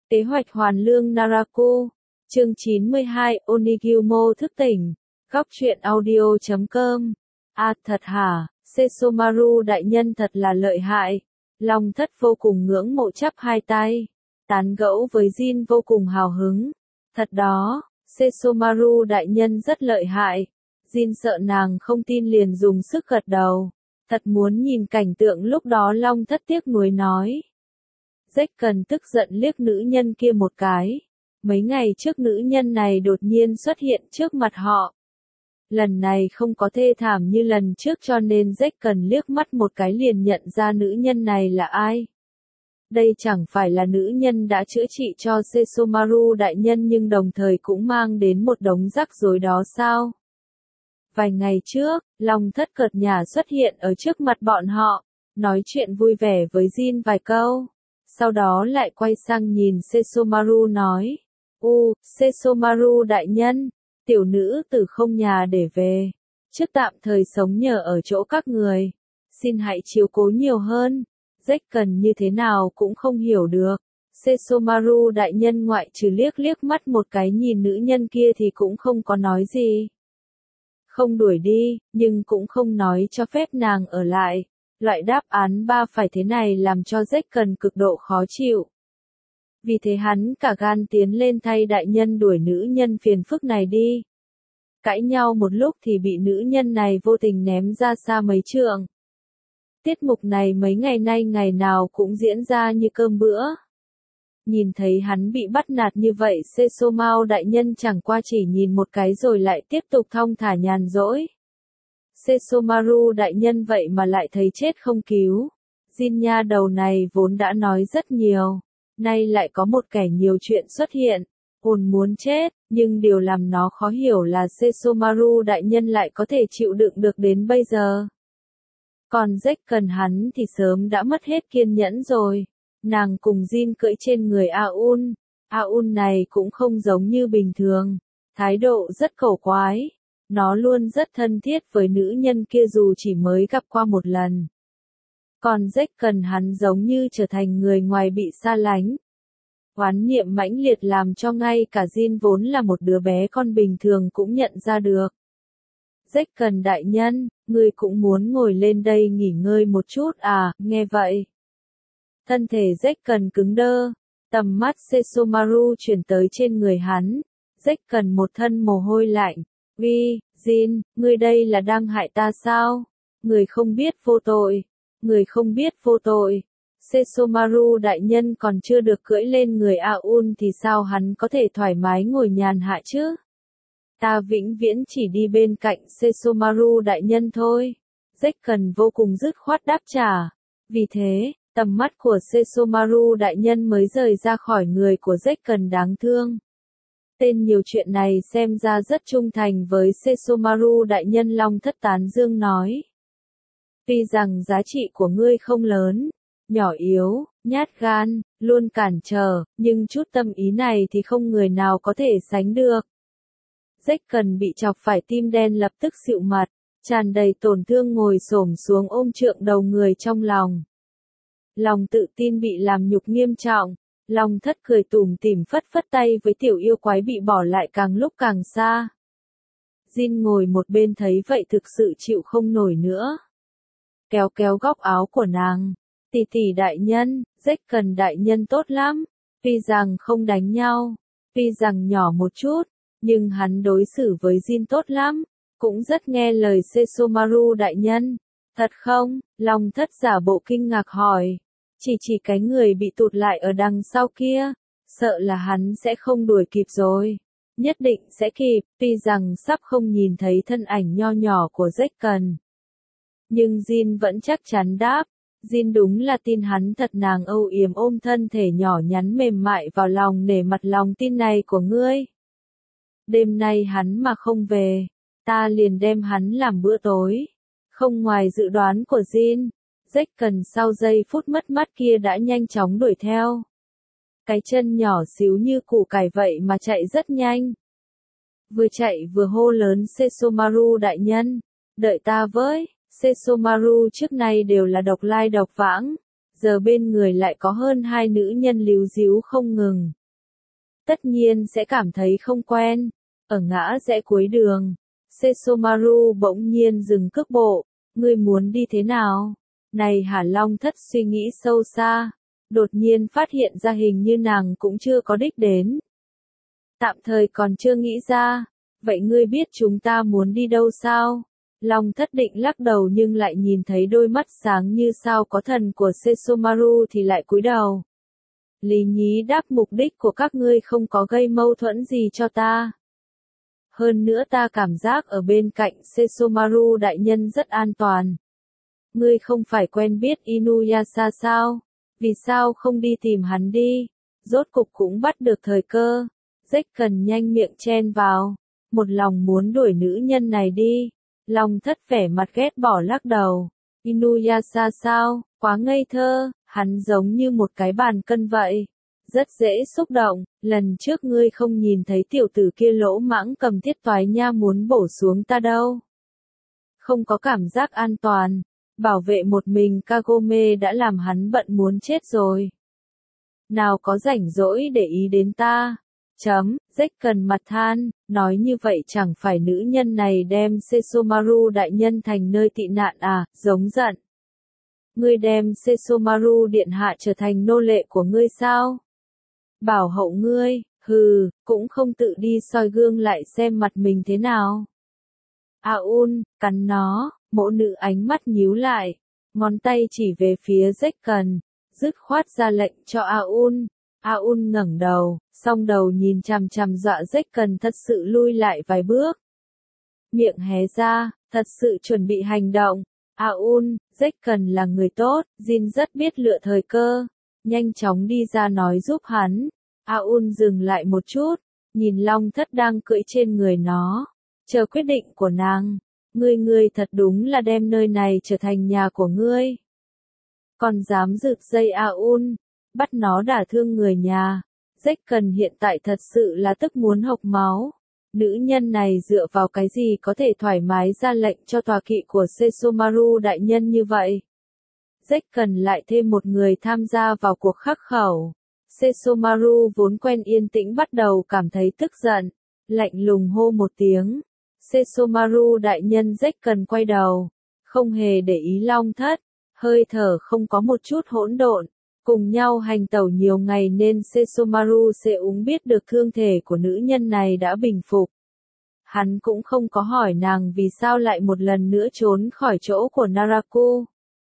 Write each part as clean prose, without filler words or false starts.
Kế hoạch hoàn lương Naraku. Chương 92, Onigyumo thức tỉnh. Góc truyện audio.com. À thật hả, Sesomaru đại nhân thật là lợi hại. Long Thất vô cùng ngưỡng mộ chắp hai tay. Tán gẫu với Jin vô cùng hào hứng. Thật đó, Sesomaru đại nhân rất lợi hại. Jin sợ nàng không tin liền dùng sức gật đầu. Thật muốn nhìn cảnh tượng lúc đó. Long Thất tiếc nuối nói. Jack cần tức giận liếc nữ nhân kia một cái. Mấy ngày trước nữ nhân này đột nhiên xuất hiện trước mặt họ. Lần này không có thê thảm như lần trước cho nên Jack cần liếc mắt một cái liền nhận ra nữ nhân này là ai. Đây chẳng phải là nữ nhân đã chữa trị cho Sesomaru đại nhân nhưng đồng thời cũng mang đến một đống rắc rối đó sao? Vài ngày trước, Long Thất cợt nhả xuất hiện ở trước mặt bọn họ, nói chuyện vui vẻ với Jin vài câu. Sau đó lại quay sang nhìn Sesomaru nói. Sesomaru đại nhân, tiểu nữ tử không nhà để về. Trước tạm thời sống nhờ ở chỗ các người. Xin hãy chiếu cố nhiều hơn. Jack cần như thế nào cũng không hiểu được. Sesomaru đại nhân ngoại trừ liếc mắt một cái nhìn nữ nhân kia thì cũng không có nói gì. Không đuổi đi, nhưng cũng không nói cho phép nàng ở lại. Loại đáp án ba phải thế này làm cho Jack cần cực độ khó chịu. Vì thế hắn cả gan tiến lên thay đại nhân đuổi nữ nhân phiền phức này đi. Cãi nhau một lúc thì bị nữ nhân này vô tình ném ra xa mấy trượng. Tiết mục này mấy ngày nay ngày nào cũng diễn ra như cơm bữa. Nhìn thấy hắn bị bắt nạt như vậy Sesomaru đại nhân chẳng qua chỉ nhìn một cái rồi lại tiếp tục thong thả nhàn rỗi. Sesomaru đại nhân vậy mà lại thấy chết không cứu. Jin nha đầu này vốn đã nói rất nhiều. Nay lại có một kẻ nhiều chuyện xuất hiện. Hồn muốn chết, nhưng điều làm nó khó hiểu là Sesomaru đại nhân lại có thể chịu đựng được đến bây giờ. Còn Jack cần hắn thì sớm đã mất hết kiên nhẫn rồi. Nàng cùng Jin cưỡi trên người Aun. Aun này cũng không giống như bình thường. Thái độ rất cổ quái. Nó luôn rất thân thiết với nữ nhân kia dù chỉ mới gặp qua một lần. Còn Jack cần hắn giống như trở thành người ngoài bị xa lánh. Oán niệm mãnh liệt làm cho ngay cả Jin vốn là một đứa bé con bình thường cũng nhận ra được. Jack cần đại nhân, ngươi cũng muốn ngồi lên đây nghỉ ngơi một chút à, nghe vậy. Thân thể Jack cần cứng đơ, tầm mắt Sesomaru chuyển tới trên người hắn. Jack cần một thân mồ hôi lạnh. Jin, ngươi đây là đang hại ta sao? Người không biết vô tội. Người không biết vô tội. Sesomaru đại nhân còn chưa được cưỡi lên người Aun thì sao hắn có thể thoải mái ngồi nhàn hạ chứ? Ta vĩnh viễn chỉ đi bên cạnh Sesomaru đại nhân thôi. Jack cần vô cùng dứt khoát đáp trả. Vì thế, tầm mắt của Sesomaru đại nhân mới rời ra khỏi người của Jack cần đáng thương. Tên nhiều chuyện này xem ra rất trung thành với Sesomaru đại nhân. Long Thất tán dương nói. Tuy rằng giá trị của ngươi không lớn, nhỏ yếu, nhát gan, luôn cản trở, nhưng chút tâm ý này thì không người nào có thể sánh được. Jack cần bị chọc phải tim đen lập tức xịu mặt, tràn đầy tổn thương ngồi xổm xuống ôm trượng đầu người trong lòng. Lòng tự tin bị làm nhục nghiêm trọng. Long Thất cười tủm tỉm phất phất tay với tiểu yêu quái bị bỏ lại càng lúc càng xa. Jin ngồi một bên thấy vậy thực sự chịu không nổi nữa. Kéo góc áo của nàng. Tỷ tỷ đại nhân, Jack cần đại nhân tốt lắm. Tuy rằng không đánh nhau, tuy rằng nhỏ một chút, nhưng hắn đối xử với Jin tốt lắm. Cũng rất nghe lời Sesomaru đại nhân. Thật không? Long Thất giả bộ kinh ngạc hỏi. Chỉ cái người bị tụt lại ở đằng sau kia, sợ là hắn sẽ không đuổi kịp rồi. Nhất định sẽ kịp, tuy rằng sắp không nhìn thấy thân ảnh nho nhỏ của Jack cần. Nhưng Jin vẫn chắc chắn đáp. Jin đúng là tin hắn thật. Nàng âu yếm ôm thân thể nhỏ nhắn mềm mại vào lòng nể mặt lòng tin này của ngươi. Đêm nay hắn mà không về, ta liền đem hắn làm bữa tối. Không ngoài dự đoán của Jin. Jack cần sau giây phút mất mát kia đã nhanh chóng đuổi theo. Cái chân nhỏ xíu như củ cải vậy mà chạy rất nhanh. Vừa chạy vừa hô lớn Sesomaru đại nhân, đợi ta với. Sesomaru trước nay đều là độc lai độc vãng, giờ bên người lại có hơn hai nữ nhân líu díu không ngừng. tất nhiên sẽ cảm thấy không quen. Ở ngã rẽ cuối đường, Sesomaru bỗng nhiên dừng cước bộ, ngươi muốn đi thế nào? Này hả, Long Thất suy nghĩ sâu xa, đột nhiên phát hiện ra hình như nàng cũng chưa có đích đến. Tạm thời còn chưa nghĩ ra, vậy ngươi biết chúng ta muốn đi đâu sao? Long Thất định lắc đầu nhưng lại nhìn thấy đôi mắt sáng như sao có thần của Sesomaru thì lại cúi đầu. Lý Nhí đáp, mục đích của các ngươi không có gây mâu thuẫn gì cho ta. Hơn nữa ta cảm giác ở bên cạnh Sesomaru đại nhân rất an toàn. Ngươi không phải quen biết Inuyasha sao? Vì sao không đi tìm hắn đi? Rốt cục cũng bắt được thời cơ. Rách Cần nhanh miệng chen vào. Một lòng muốn đuổi nữ nhân này đi. Long Thất vẻ mặt ghét bỏ lắc đầu. Inuyasha sao? Quá ngây thơ, hắn giống như một cái bàn cân vậy. Rất dễ xúc động, lần trước ngươi không nhìn thấy tiểu tử kia lỗ mãng cầm thiết toái nha muốn bổ xuống ta đâu. Không có cảm giác an toàn, bảo vệ một mình Kagome đã làm hắn bận muốn chết rồi. Nào có rảnh rỗi để ý đến ta. Rách Cần mặt than, nói như vậy chẳng phải nữ nhân này đem Sesomaru đại nhân thành nơi tị nạn à, giống giận. Ngươi đem Sesomaru điện hạ trở thành nô lệ của ngươi sao? Bảo hậu ngươi, hừ, cũng không tự đi soi gương lại xem mặt mình thế nào. Aun, cắn nó, mộ nữ ánh mắt nhíu lại, ngón tay chỉ về phía Rách Cần, dứt khoát ra lệnh cho Aun. Aun ngẩng đầu, song đầu nhìn chằm chằm dọa Rách Cần thật sự lui lại vài bước. Miệng hé ra, thật sự chuẩn bị hành động. Aun, Rách Cần là người tốt, Jin rất biết lựa thời cơ. Nhanh chóng đi ra nói giúp hắn. Aun dừng lại một chút, nhìn Long Thất đang cưỡi trên người nó. Chờ quyết định của nàng. Ngươi thật đúng là đem nơi này trở thành nhà của ngươi. Còn dám rực dây Aun, bắt nó đả thương người nhà. Rách Cần hiện tại thật sự là tức muốn hộc máu. Nữ nhân này dựa vào cái gì có thể thoải mái ra lệnh cho tọa kỵ của Sesomaru đại nhân như vậy? Rách Cần lại thêm một người tham gia vào cuộc khắc khẩu. Sesomaru vốn quen yên tĩnh bắt đầu cảm thấy tức giận, lạnh lùng hô một tiếng. Sesomaru đại nhân. Rách Cần quay đầu, không hề để ý Long Thất, hơi thở không có một chút hỗn độn, cùng nhau hành tẩu nhiều ngày nên Sesomaru Seung biết được thương thể của nữ nhân này đã bình phục. Hắn cũng không có hỏi nàng vì sao lại một lần nữa trốn khỏi chỗ của Naraku.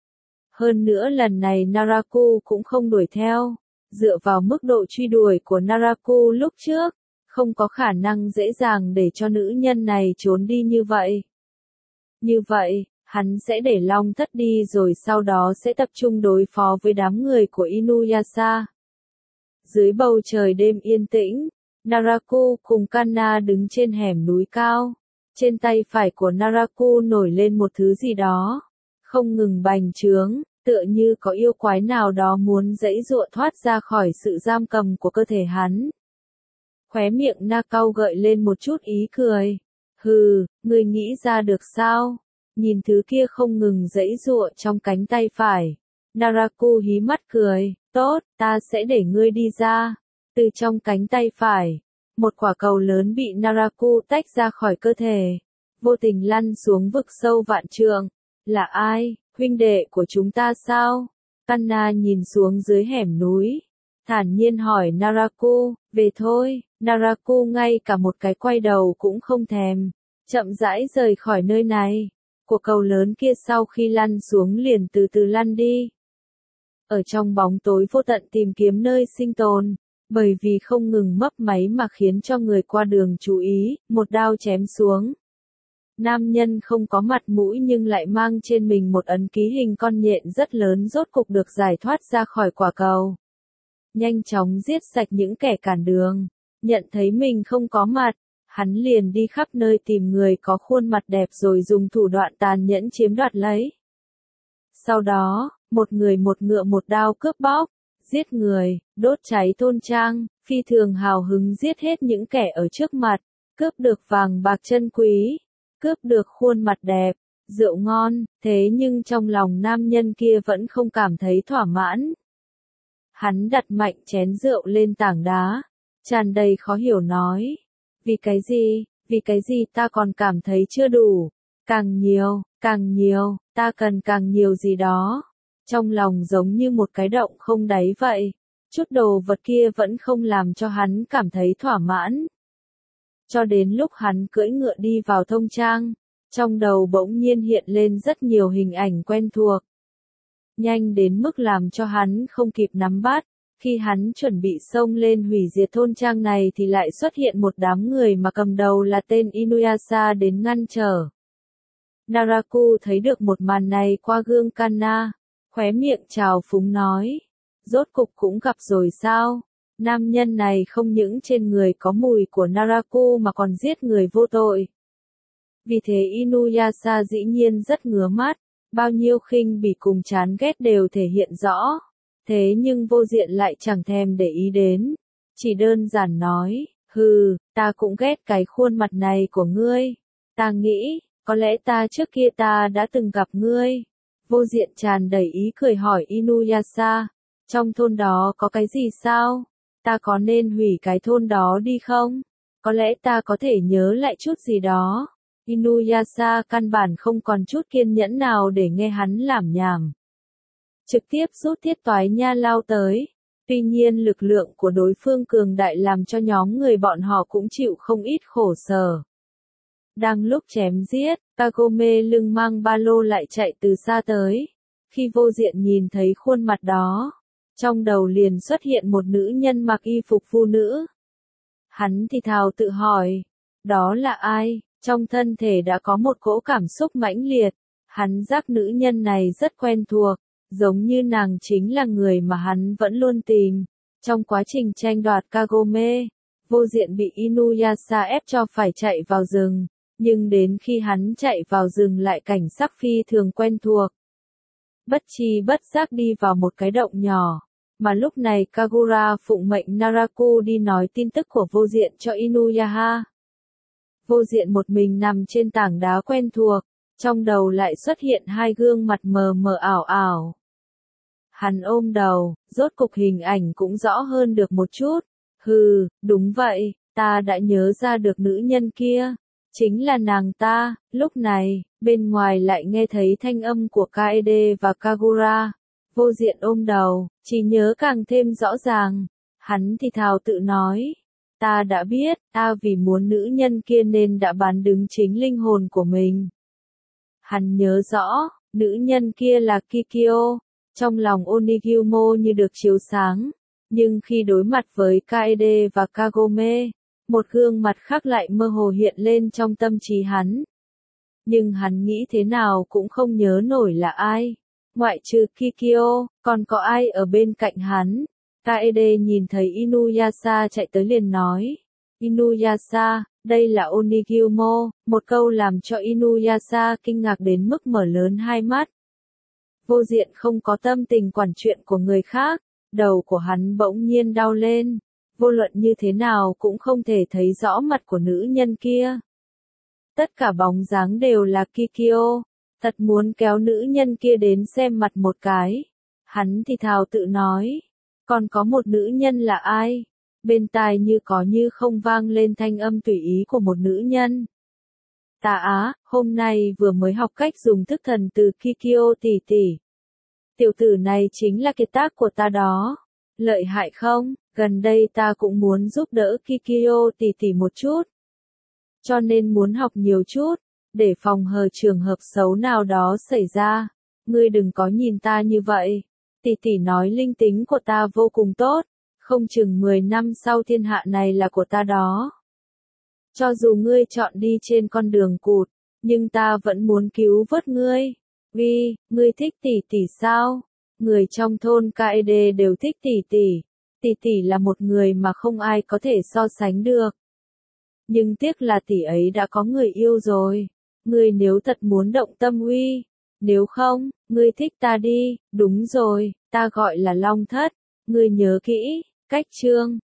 Hơn nữa lần này Naraku cũng không đuổi theo. Dựa vào mức độ truy đuổi của Naraku lúc trước, không có khả năng dễ dàng để cho nữ nhân này trốn đi như vậy. Như vậy, hắn sẽ để Long Thất đi rồi sau đó sẽ tập trung đối phó với đám người của Inuyasha. Dưới bầu trời đêm yên tĩnh, Naraku cùng Kanna đứng trên hẻm núi cao. Trên tay phải của Naraku nổi lên một thứ gì đó, không ngừng bành trướng, tựa như có yêu quái nào đó muốn giãy giụa thoát ra khỏi sự giam cầm của cơ thể hắn. Khóe miệng Nakao gợi lên một chút ý cười. Hừ, ngươi nghĩ ra được sao? Nhìn thứ kia không ngừng giãy giụa trong cánh tay phải. Naraku hí mắt cười, tốt, ta sẽ để ngươi đi ra. Từ trong cánh tay phải, một quả cầu lớn bị Naraku tách ra khỏi cơ thể, vô tình lăn xuống vực sâu vạn trượng. Là ai? Huynh đệ của chúng ta sao? Kanna nhìn xuống dưới hẻm núi, thản nhiên hỏi Naraku, về thôi. Naraku ngay cả một cái quay đầu cũng không thèm, chậm rãi rời khỏi nơi này. Quả cầu lớn kia sau khi lăn xuống liền từ từ lăn đi. Ở trong bóng tối vô tận tìm kiếm nơi sinh tồn, bởi vì không ngừng mấp máy mà khiến cho người qua đường chú ý, một đao chém xuống. Nam nhân không có mặt mũi nhưng lại mang trên mình một ấn ký hình con nhện rất lớn rốt cục được giải thoát ra khỏi quả cầu. Nhanh chóng giết sạch những kẻ cản đường, nhận thấy mình không có mặt, hắn liền đi khắp nơi tìm người có khuôn mặt đẹp rồi dùng thủ đoạn tàn nhẫn chiếm đoạt lấy. Sau đó, một người một ngựa một đao cướp bóc, giết người, đốt cháy thôn trang, phi thường hào hứng giết hết những kẻ ở trước mặt, cướp được vàng bạc chân quý, cướp được khuôn mặt đẹp, rượu ngon, thế nhưng trong lòng nam nhân kia vẫn không cảm thấy thỏa mãn. Hắn đặt mạnh chén rượu lên tảng đá, tràn đầy khó hiểu nói. Vì cái gì ta còn cảm thấy chưa đủ, càng nhiều, ta cần càng nhiều gì đó. Trong lòng giống như một cái động không đáy vậy, chút đồ vật kia vẫn không làm cho hắn cảm thấy thỏa mãn. Cho đến lúc hắn cưỡi ngựa đi vào thông trang, trong đầu bỗng nhiên hiện lên rất nhiều hình ảnh quen thuộc. Nhanh đến mức làm cho hắn không kịp nắm bắt, khi hắn chuẩn bị xông lên hủy diệt thôn trang này thì lại xuất hiện một đám người mà cầm đầu là tên Inuyasha đến ngăn trở. Naraku thấy được một màn này qua gương Kanna, khóe miệng trào phúng nói, rốt cục cũng gặp rồi sao? Nam nhân này không những trên người có mùi của Naraku mà còn giết người vô tội. Vì thế Inuyasha dĩ nhiên rất ngứa mắt, bao nhiêu khinh bỉ cùng chán ghét đều thể hiện rõ. Thế nhưng Vô Diện lại chẳng thèm để ý đến, chỉ đơn giản nói, hừ, ta cũng ghét cái khuôn mặt này của ngươi. Ta nghĩ, có lẽ trước kia ta đã từng gặp ngươi. Vô Diện tràn đầy ý cười hỏi Inuyasha, trong thôn đó có cái gì sao? Ta có nên hủy cái thôn đó đi không? Có lẽ ta có thể nhớ lại chút gì đó. Inuyasha căn bản không còn chút kiên nhẫn nào để nghe hắn lảm nhảm. Trực tiếp rút thiết toái nha lao tới. Tuy nhiên lực lượng của đối phương cường đại làm cho nhóm người bọn họ cũng chịu không ít khổ sở. Đang lúc chém giết, Kagome lưng mang ba lô lại chạy từ xa tới. Khi Vô Diện nhìn thấy khuôn mặt đó, trong đầu liền xuất hiện một nữ nhân mặc y phục phụ nữ. Hắn thì thào tự hỏi, đó là ai? Trong thân thể đã có một cỗ cảm xúc mãnh liệt. Hắn giác nữ nhân này rất quen thuộc, giống như nàng chính là người mà hắn vẫn luôn tìm. Trong quá trình tranh đoạt Kagome, Vô Diện bị Inuyasha ép cho phải chạy vào rừng, nhưng đến khi hắn chạy vào rừng lại cảnh sắc phi thường quen thuộc. Bất chi bất giác đi vào một cái động nhỏ, mà lúc này Kagura phụng mệnh Naraku đi nói tin tức của Vô Diện cho Inuyasha. Vô Diện một mình nằm trên tảng đá quen thuộc, trong đầu lại xuất hiện hai gương mặt mờ mờ ảo ảo. Hắn ôm đầu, rốt cục hình ảnh cũng rõ hơn được một chút. Hừ, đúng vậy, ta đã nhớ ra được nữ nhân kia. Chính là nàng ta. Lúc này, bên ngoài lại nghe thấy thanh âm của Kaede và Kagura. Vô Diện ôm đầu, chỉ nhớ càng thêm rõ ràng. Hắn thì thào tự nói. Ta đã biết, ta vì muốn nữ nhân kia nên đã bán đứng chính linh hồn của mình. Hắn nhớ rõ, nữ nhân kia là Kikyo. Trong lòng Onigyumo như được chiếu sáng. Nhưng khi đối mặt với Kaede và Kagome, một gương mặt khác lại mơ hồ hiện lên trong tâm trí hắn. Nhưng hắn nghĩ thế nào cũng không nhớ nổi là ai. Ngoại trừ Kikyo, còn có ai ở bên cạnh hắn. Kaede nhìn thấy Inuyasha chạy tới liền nói. Inuyasha, đây là Onigyumo. Một câu làm cho Inuyasha kinh ngạc đến mức mở lớn hai mắt. Vô Diện không có tâm tình quản chuyện của người khác. Đầu của hắn bỗng nhiên đau lên. Vô luận như thế nào cũng không thể thấy rõ mặt của nữ nhân kia. Tất cả bóng dáng đều là Kikyo. Thật muốn kéo nữ nhân kia đến xem mặt một cái. Hắn thì thào tự nói. Còn có một nữ nhân là ai? Bên tai như có như không vang lên thanh âm tùy ý của một nữ nhân. Ta hôm nay vừa mới học cách dùng thức thần từ Kikyo tỷ tỷ. Tiểu tử này chính là kiệt tác của ta đó. Lợi hại không? Gần đây ta cũng muốn giúp đỡ Kikyo tỷ tỷ một chút. Cho nên muốn học nhiều chút, để phòng hờ trường hợp xấu nào đó xảy ra. Ngươi đừng có nhìn ta như vậy. Tỷ tỷ nói linh tính của ta vô cùng tốt, không chừng 10 năm sau thiên hạ này là của ta đó. Cho dù ngươi chọn đi trên con đường cụt, nhưng ta vẫn muốn cứu vớt ngươi. Vì, ngươi thích tỷ tỷ sao? Người trong thôn Kaede đều thích tỷ tỷ. Tỷ tỷ là một người mà không ai có thể so sánh được. Nhưng tiếc là tỷ ấy đã có người yêu rồi. Ngươi nếu thật muốn động tâm uy, nếu không, ngươi thích ta đi, đúng rồi, ta gọi là Long Thất. Ngươi nhớ kỹ, cách chương.